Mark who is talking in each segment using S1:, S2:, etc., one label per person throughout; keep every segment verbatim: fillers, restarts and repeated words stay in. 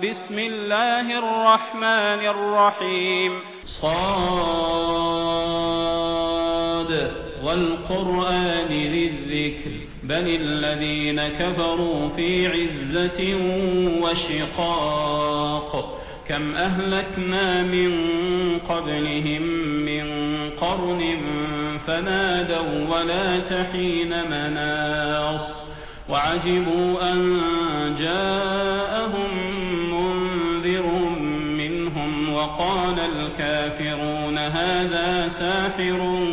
S1: بسم الله الرحمن الرحيم. صاد والقرآن ذي الذكر بل الذين كفروا في عزة وشقاق كم أهلكنا من قبلهم من قرن فنادوا ولا تحين مناص وعجبوا أن جاءهم منذر منهم وقال الكافرون هذا ساحر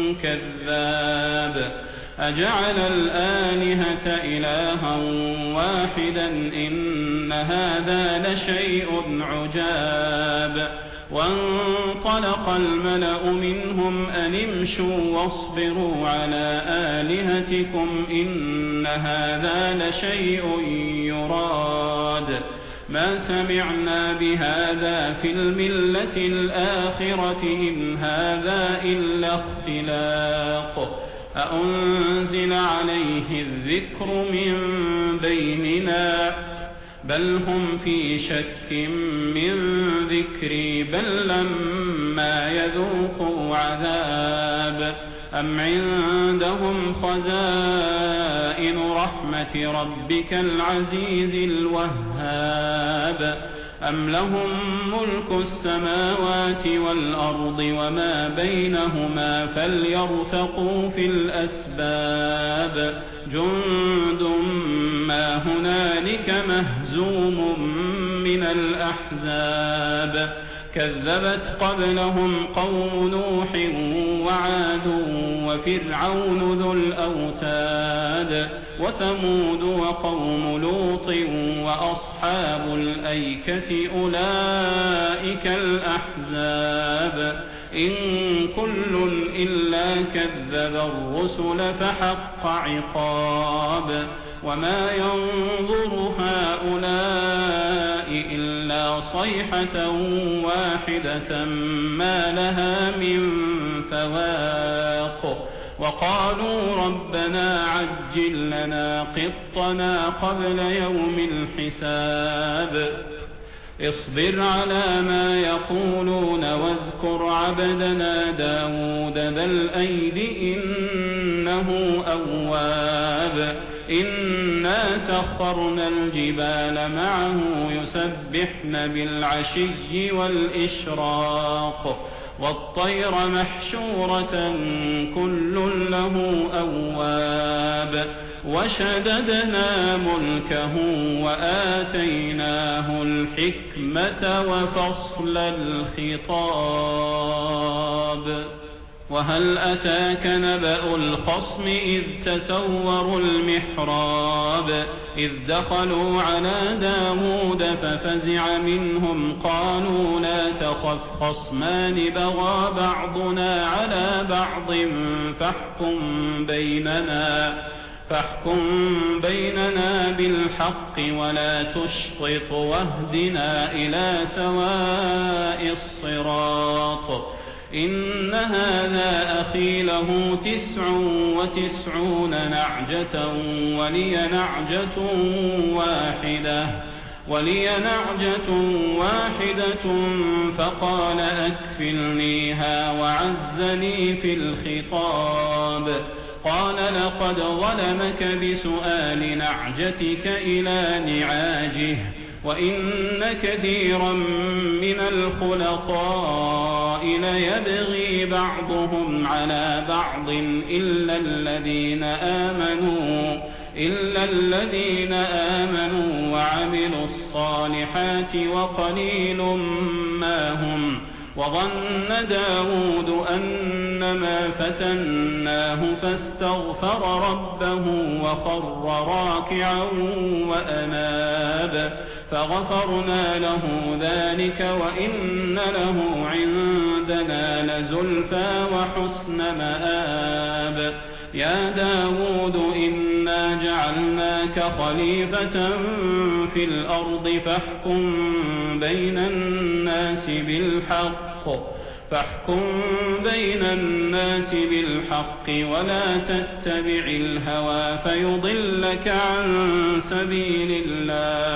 S1: كذاب أجعل الآلهة إلها واحدا إن هذا لشيء عجاب وانطلق الملأ منهم أن امشوا واصبروا على آلهتكم إن هذا لشيء يراد ما سمعنا بهذا في الملة الآخرة إن هذا إلا اختلاق أأنزل عليه الذكر من بيننا بل هم في شك من ذكري بل لما يذوقوا عذاب أم عندهم خزائن رحمة ربك العزيز الوهاب أم لهم ملك السماوات والأرض وما بينهما فليرتقوا في الأسباب جند ما هنالك مهزوم من الأحزاب كذبت قبلهم قوم نوح وعاد وفرعون ذو الأوتاد وثمود وقوم لوط وأصحاب الأيكة أولئك الأحزاب إن كل إلا كذب الرسل فحق عقاب وما ينظر هؤلاء إلا صيحة واحدة ما لها من فواق وقالوا ربنا عجل لنا قطنا قبل يوم الحساب اصبر على ما يقولون واذكر عبدنا داود ذا الأيد إنه أواب إنا سخرنا الجبال معه يسبحن بالعشي والإشراق والطير محشورة كل له أواب وشددنا ملكه وآتيناه الحكمة وفصل الخطاب وهل أتاك نبأ الخصم إذ تسوروا المحراب إذ دخلوا على داود ففزع منهم قالوا لا تخف خصمان بغى بعضنا على بعض فاحكم بيننا فاحكم بيننا بالحق ولا تشطط واهدنا إلى سواء الصراط إن هذا أخي له تسع وتسعون نعجة ولي نعجة واحدة ولي نعجة واحدة فقال أكفلنيها وعزني في الخطاب قال لقد ظلمك بسؤال نعجتك إلى نعاجه وإن كثيرا من الخلطاء ليبغي بعضهم على بعض إلا الذين آمنوا إلا الذين آمنوا وعملوا الصالحات وقليل ما هم وظن داود أنما فتناه فاستغفر ربه وخر راكعا وأناب فغفرنا له ذلك وإن له عندنا لزلفى وحسن مآب يا داود إنا جعلناك خليفة في الأرض فاحكم بين الناس بالحق فاحكم بين الناس بالحق ولا تتبع الهوى فيضلك عن سبيل الله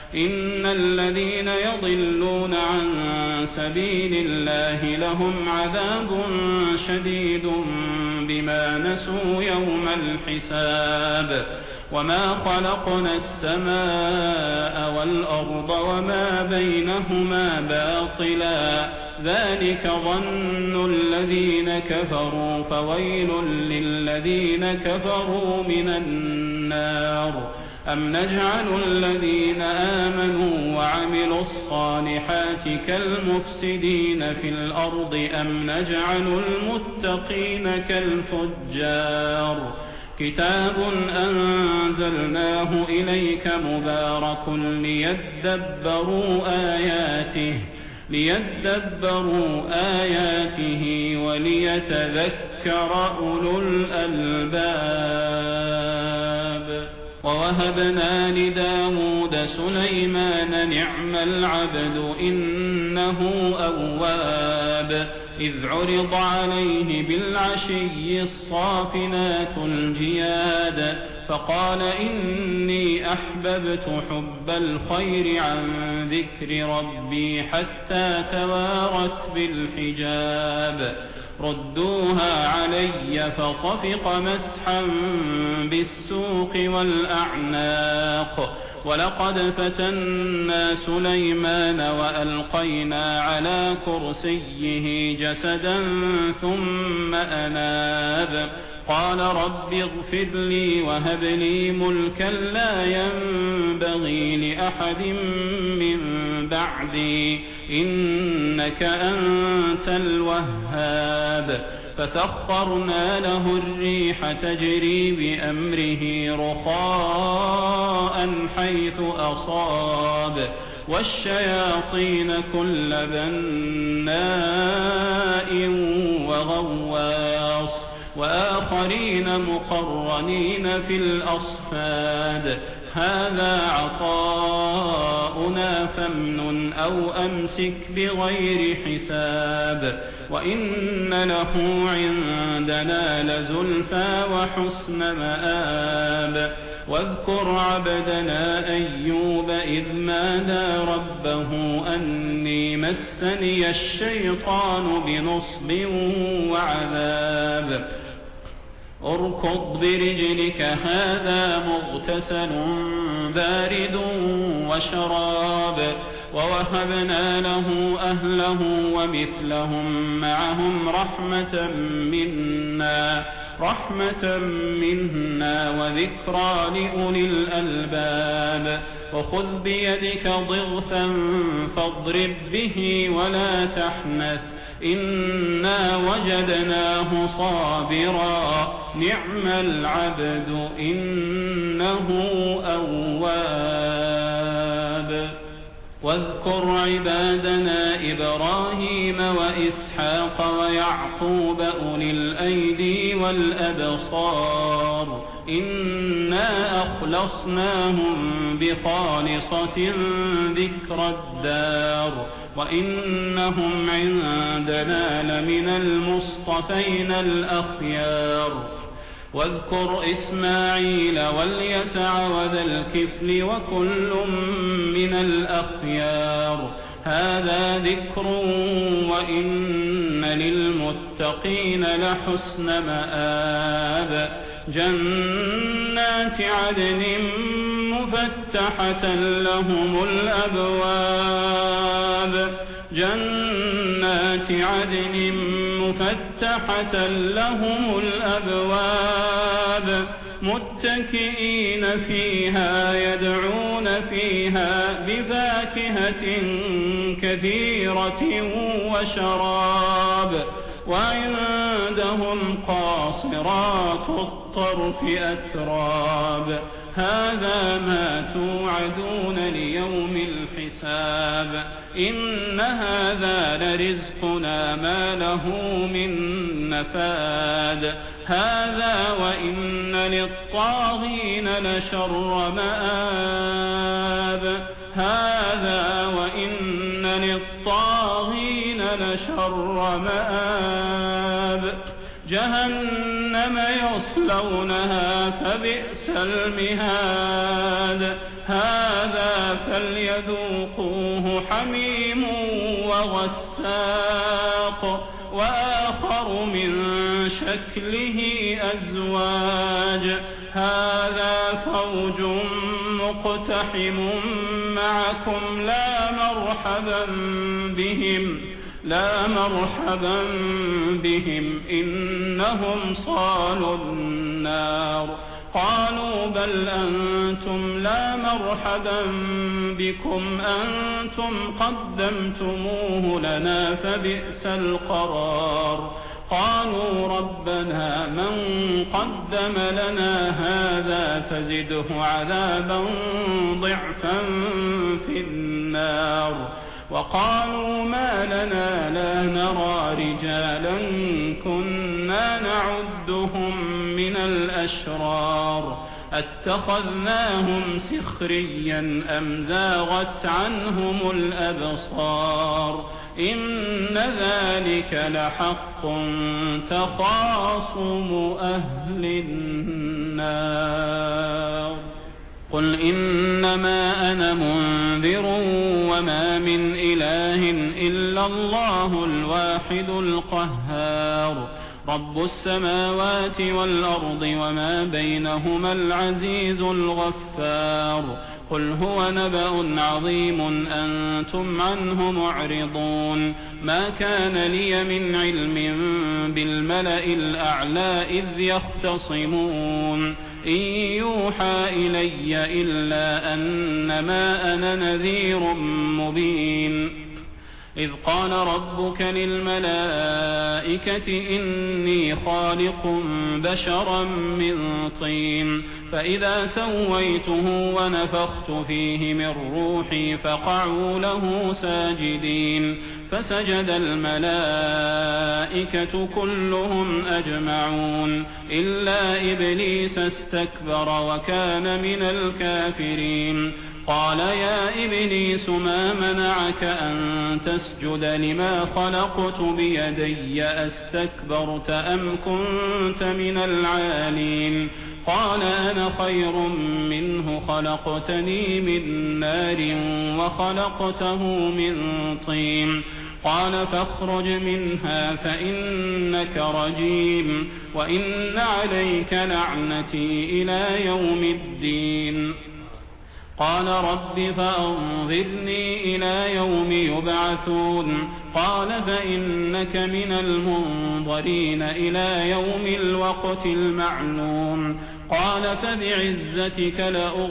S1: إن الذين يضلون عن سبيل الله لهم عذاب شديد بما نسوا يوم الحساب وما خلقنا السماء والأرض وما بينهما باطلا ذلك ظن الذين كفروا فويل للذين كفروا من النار أم نجعل الذين آمنوا وعملوا الصالحات كالمفسدين في الأرض أم نجعل المتقين كالفجار كتاب أنزلناه إليك مبارك ليدبروا آياته ليدبروا آياته وليتذكر أولو الألباب ووهبنا لداود سليمان نعم العبد إنه أواب إذ عرض عليه بالعشي الصافنات الجياد فقال إني أحببت حب الخير عن ذكر ربي حتى توارت بالحجاب ردوها علي فطفق مسحا بالسوق والأعناق ولقد فتنا سليمان وألقينا على كرسيه جسدا ثم أناب قال رب اغفر لي وهب لي ملكا لا ينبغي لأحد من بعدي إنك أنت الوهاب فسخرنا له الريح تجري بأمره رخاء حيث أصاب والشياطين كل بناء وغواص وآخرين مقرنين في الأصفاد هذا عطاؤنا فامنن أو أمسك بغير حساب وإن له عندنا لزلفى وحسن مآب واذكر عبدنا أيوب إذ نادى ربه أني مسني الشيطان بنصب وعذاب اركض برجلك هذا مغتسل بارد وشراب ووهبنا له أهله ومثلهم معهم رحمة منا رحمة منا وذكرى لأولي الألباب وخذ بيدك ضغثا فاضرب به ولا تحنث إنا وجدناه صابرا نعم العبد إنه أواب واذكر عبادنا إبراهيم وإسحاق ويعقوب أولي الأيدي والأبصار إنا أخلصناهم بخالصة ذكر الدار وإنهم عندنا لمن المصطفين الأخيار واذكر إسماعيل واليسع وذا الكفل وكل من الأخيار هذا ذكر وإن للمتقين لحسن مآب جنات عدن مفتحة لهم الأبواب جنات عدن مفتحة لهم الأبواب متكئين فيها يدعون فيها بفاكهة كثيرة وشراب وعندهم قاصرات الطرف أتراب هذا ما توعدون ليوم الحساب إن هذا لرزقنا ما له من نفاد هذا وإن للطاغين لشر مآب هذا وإن للطاغين لشر مآب جهنم يصلونها فبئس المهاد هذا فليذوقوه حميم وغساق وآخر من شكله أزواج هذا فوج مقتحم معكم لا مرحبا بهم لا مرحبا بهم إنهم صالوا النار قالوا بل أنتم لا مرحبا بكم أنتم قدمتموه لنا فبئس القرار قالوا ربنا من قدم لنا هذا فزده عذابا ضعفا في النار وقالوا ما لنا لا نرى رجالا كنا نعدهم من الأشرار أتخذناهم سخريا أم زاغت عنهم الأبصار إن ذلك لحق تخاصم أهل النار قل إنما أنا منذر وما من إله إلا الله الواحد القهار رب السماوات والأرض وما بينهما العزيز الغفار قل هو نبأ عظيم أنتم عنه معرضون ما كان لي من علم بالملأ الأعلى إذ يختصمون إن يوحى إلي إلا أنما أنا نذير مبين إذ قال ربك للملائكة إني خالق بشرا من طين فإذا سويته ونفخت فيه من روحي فقعوا له ساجدين فسجد الملائكة كلهم أجمعون إلا إبليس استكبر وكان من الكافرين قال يا إبليس ما منعك أن تسجد لما خلقت بيدي أستكبرت أم كنت من العالين قال أنا خير منه خلقتني من نار وخلقته من طين قال فاخرج منها فإنك رجيم وإن عليك لعنتي إلى يوم الدين قال رب فأنظرني إلى يوم يبعثون قال فإنك من المنظرين إلى يوم الوقت المعلوم قال فبعزتك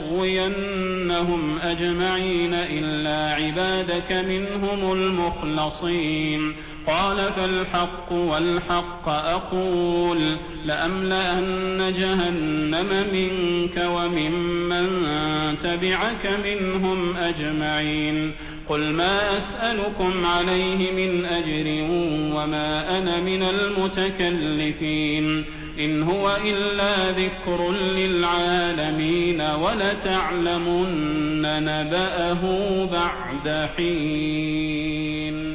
S1: لأغوينهم أجمعين إلا عبادك منهم المخلصين قال فالحق والحق أقول لأملأن جهنم منك وممن تبعك منهم أجمعين قل ما أسألكم عليه من أجر وما أنا من المتكلفين إن هو إلا ذكر للعالمين ولتعلمن نبأه بعد حين